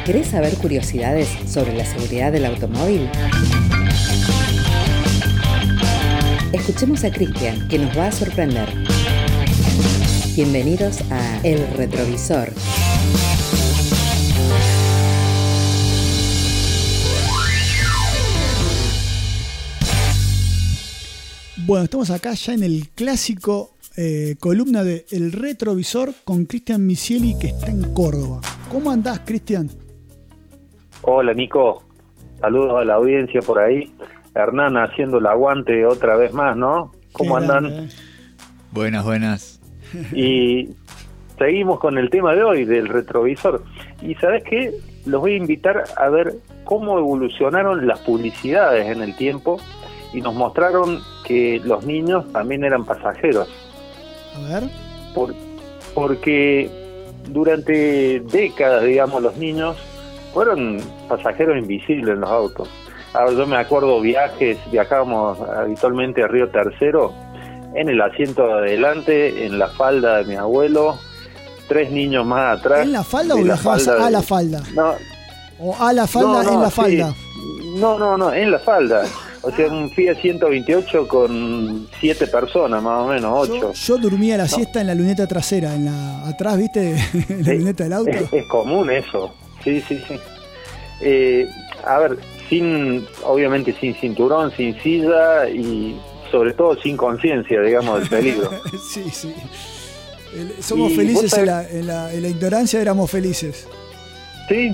¿Querés saber curiosidades sobre la seguridad del automóvil? Escuchemos a Cristian, que nos va a sorprender. Bienvenidos a El Retrovisor. Bueno, estamos acá ya en el clásico columna de El Retrovisor con Cristian Misieli, que está en Córdoba. ¿Cómo andás, Cristian? Hola, Nico. Saludos a la audiencia por ahí. Hernán haciendo el aguante otra vez más, ¿no? ¿Cómo andan? Buenas. Y seguimos con el tema de hoy, del retrovisor. Y ¿sabes qué? Los voy a invitar a ver cómo evolucionaron las publicidades en el tiempo y nos mostraron que los niños también eran pasajeros. A ver. Porque durante décadas, digamos, los niños fueron pasajeros invisibles en los autos. Ahora yo me acuerdo viajábamos habitualmente a Río Tercero, en el asiento de adelante, en la falda de mi abuelo, 3 niños más atrás. ¿En la falda o viajabas a la falda? No. ¿O a la falda en la falda? Sí. No, en la falda. O sea, un Fiat 128 con 7 personas, más o menos, 8. Yo dormía la siesta en la luneta trasera, atrás, ¿viste? En la luneta del auto. Es común eso, sí. A ver, obviamente sin cinturón, sin silla y sobre todo sin conciencia, digamos, del peligro. Sí. Somos felices en la ignorancia, éramos felices. Sí.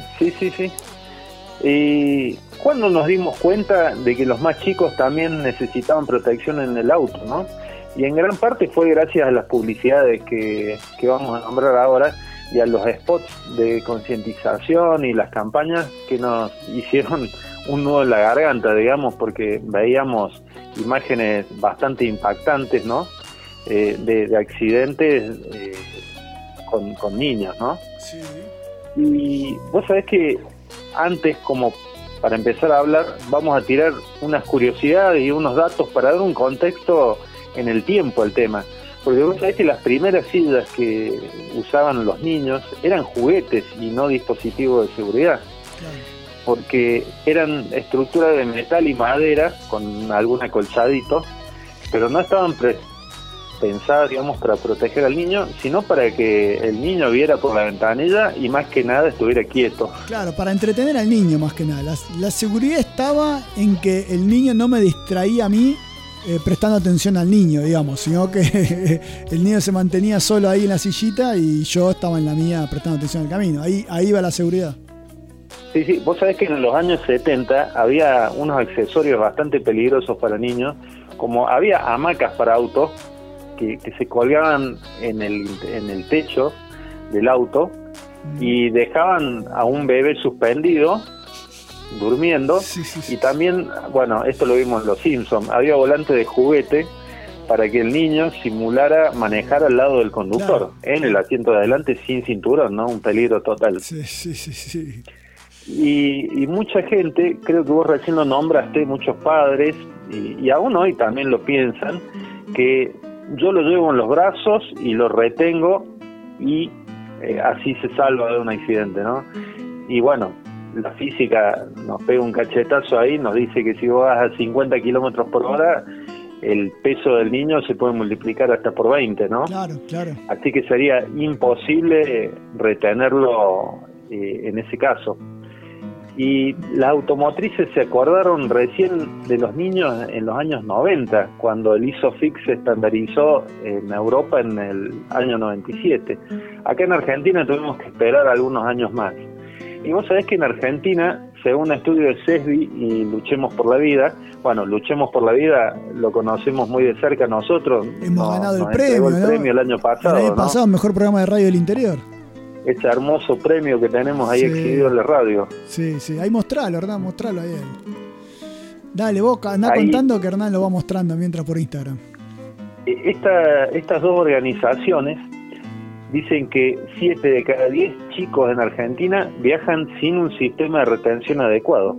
Y cuando nos dimos cuenta de que los más chicos también necesitaban protección en el auto, ¿no? Y en gran parte fue gracias a las publicidades que vamos a nombrar ahora y a los spots de concientización y las campañas que nos hicieron un nudo en la garganta, digamos, porque veíamos imágenes bastante impactantes, ¿no? De accidentes con niños, ¿no? Sí. Y vos sabés que antes, como para empezar a hablar, vamos a tirar unas curiosidades y unos datos para dar un contexto en el tiempo al tema. Porque vos sabés que las primeras sillas que usaban los niños eran juguetes y no dispositivos de seguridad. Claro. Porque eran estructuras de metal y madera con algún acolchadito, pero no estaban pensadas, digamos, para proteger al niño, sino para que el niño viera por la ventanilla y más que nada estuviera quieto. Claro, para entretener al niño más que nada. La seguridad estaba en que el niño no me distraía a mí prestando atención al niño, digamos, sino que el niño se mantenía solo ahí en la sillita y yo estaba en la mía prestando atención al camino. Ahí va la seguridad. Sí, vos sabés que en los años 70 había unos accesorios bastante peligrosos para niños, como había hamacas para autos que se colgaban en el techo del auto y dejaban a un bebé suspendido durmiendo. Sí. Y también, bueno, esto lo vimos en Los Simpsons, había volante de juguete para que el niño simulara manejar al lado del conductor, claro, en el asiento de adelante sin cinturón, ¿no? Un peligro total. Sí. Y mucha gente, creo que vos recién lo nombraste, muchos padres, y aún hoy también lo piensan, que yo lo llevo en los brazos y lo retengo y así se salva de un accidente, ¿no? Y bueno, la física nos pega un cachetazo ahí, nos dice que si vos vas a 50 kilómetros por hora, el peso del niño se puede multiplicar hasta por 20, ¿no? Claro. Así que sería imposible retenerlo en ese caso. Y las automotrices se acordaron recién de los niños en los años 90, cuando el ISOFIX se estandarizó en Europa en el año 97. Acá en Argentina tuvimos que esperar algunos años más. Y vos sabés que en Argentina, según un estudio de CESBI y Luchemos por la Vida, bueno, Luchemos por la Vida lo conocemos muy de cerca nosotros. Hemos ganado el premio, ¿no? El premio el año pasado. El año pasado, mejor programa de radio del interior. Ese hermoso premio que tenemos ahí exhibido en la radio. Sí, ahí mostralo, Hernán, mostralo ahí. Dale, vos andá contando que Hernán lo va mostrando mientras por Instagram. Estas dos organizaciones dicen que 7 de cada 10 chicos en Argentina viajan sin un sistema de retención adecuado.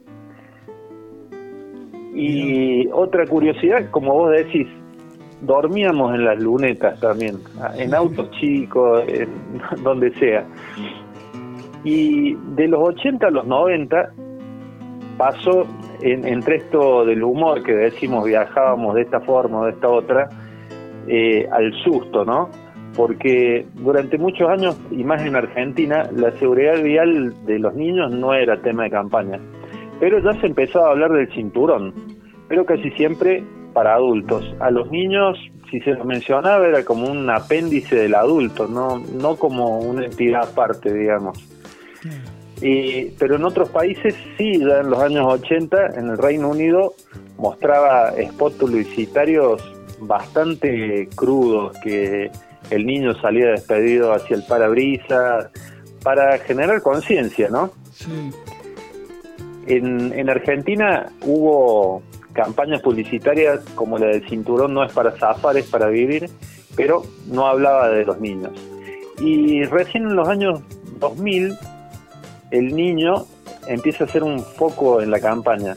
Y otra curiosidad, como vos decís, dormíamos en las lunetas también, en autos chicos, en donde sea. Y de los 80 a los 90 pasó entre esto del humor que decimos viajábamos de esta forma o de esta otra, al susto, ¿no? Porque durante muchos años, y más en Argentina, la seguridad vial de los niños no era tema de campaña. Pero ya se empezaba a hablar del cinturón, pero casi siempre para adultos. A los niños, si se los mencionaba, era como un apéndice del adulto, no como una entidad aparte, digamos. Pero en otros países sí, ya en los años 80, en el Reino Unido, mostraba spots publicitarios bastante crudos, que el niño salía despedido hacia el parabrisas, para generar conciencia, ¿no? Sí. En Argentina hubo campañas publicitarias como la del cinturón no es para zafar, es para vivir, pero no hablaba de los niños. Y recién en los años 2000, el niño empieza a ser un foco en la campaña.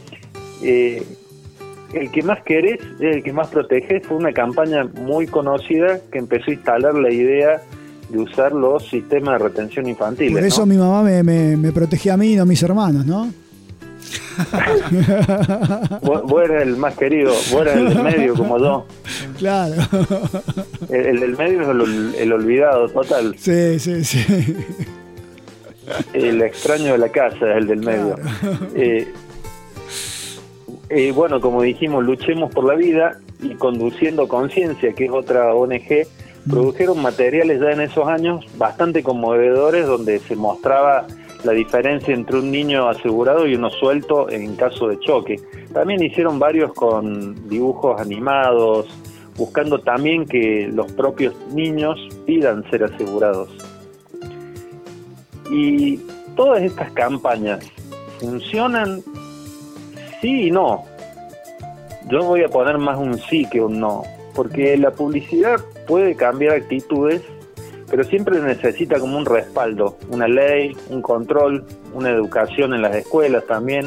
El que más querés, el que más proteges, fue una campaña muy conocida que empezó a instalar la idea de usar los sistemas de retención infantil. Por eso, ¿no? Mi mamá me protegía a mí y no a mis hermanos, ¿no? Vos eras el más querido, vos eras el del medio como yo. Claro. El del medio es el olvidado total. Sí. El extraño de la casa es el del medio. Claro. Bueno, como dijimos, Luchemos por la Vida y Conduciendo Conciencia, que es otra ONG, produjeron materiales ya en esos años bastante conmovedores, donde se mostraba la diferencia entre un niño asegurado y uno suelto en caso de choque. También hicieron varios con dibujos animados, buscando también que los propios niños pidan ser asegurados. Y todas estas campañas funcionan sí y no. Yo voy a poner más un sí que un no, porque la publicidad puede cambiar actitudes, pero siempre necesita como un respaldo, una ley, un control, una educación en las escuelas también.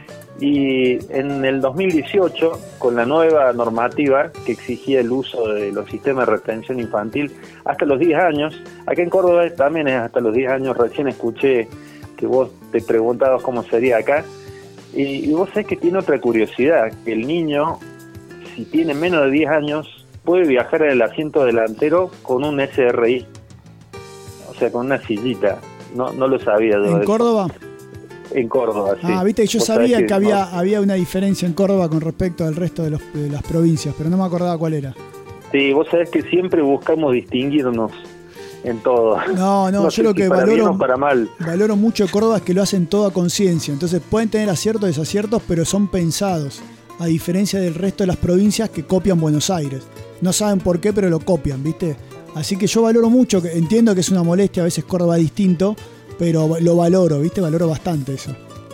Y en el 2018, con la nueva normativa que exigía el uso de los sistemas de retención infantil hasta los 10 años, acá en Córdoba también es hasta los 10 años, recién escuché que vos te preguntabas cómo sería acá, y vos sabés que tiene otra curiosidad, que el niño, si tiene menos de 10 años, puede viajar en el asiento delantero con un SRI, o sea, con una sillita. No lo sabía yo. ¿En Córdoba? En Córdoba, sí. Viste, yo sabía que había una diferencia en Córdoba con respecto al resto de las provincias, pero no me acordaba cuál era. Sí, vos sabés que siempre buscamos distinguirnos en todo. No, yo lo que valoro mucho de Córdoba es que lo hacen todo a conciencia. Entonces pueden tener aciertos y desaciertos, pero son pensados, a diferencia del resto de las provincias que copian Buenos Aires. No saben por qué, pero lo copian, ¿viste? Así que yo valoro mucho, entiendo que es una molestia a veces Córdoba distinto, pero lo valoro, ¿viste? Valoro bastante eso.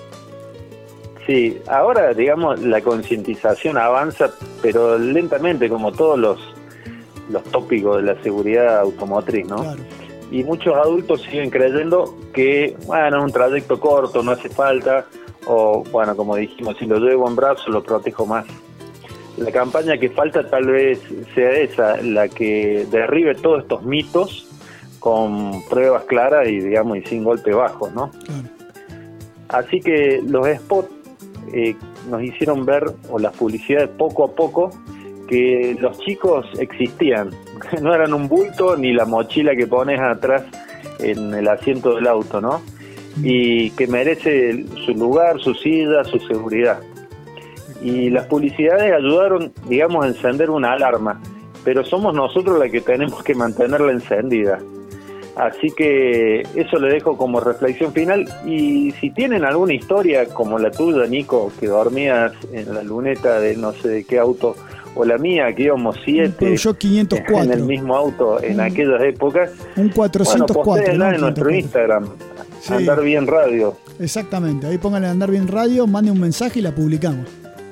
Sí, ahora, digamos, la concientización avanza, pero lentamente, como todos los tópicos de la seguridad automotriz, ¿no? Claro. Y muchos adultos siguen creyendo que, bueno, es un trayecto corto, no hace falta, o, bueno, como dijimos, si lo llevo en brazos lo protejo más. La campaña que falta tal vez sea esa, la que derribe todos estos mitos con pruebas claras y, digamos, y sin golpes bajos, ¿no? Claro. Así que los spots nos hicieron ver, o las publicidades poco a poco, que los chicos existían, no eran un bulto ni la mochila que pones atrás en el asiento del auto, ¿no? Y que merece su lugar, su silla, su seguridad. Y las publicidades ayudaron, digamos, a encender una alarma, pero somos nosotros los que tenemos que mantenerla encendida. Así que eso le dejo como reflexión final. Y si tienen alguna historia como la tuya, Nico, que dormías en la luneta de no sé de qué auto, o la mía, que íbamos 7 yo 504 en el mismo auto en aquellas épocas, un 404, bueno, postéenla en nuestro Instagram, sí. Andar Bien Radio. Exactamente, ahí pónganle Andar Bien Radio, manden un mensaje y la publicamos.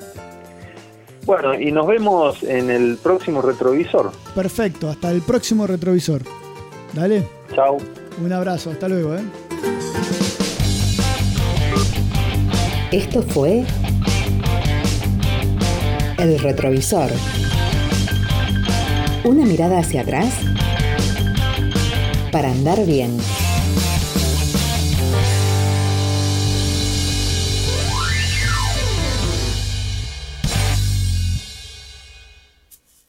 Bueno, y nos vemos en el próximo retrovisor. Perfecto, hasta el próximo retrovisor. Dale. Chao. Un abrazo, hasta luego. Esto fue El Retrovisor. Una mirada hacia atrás para andar bien.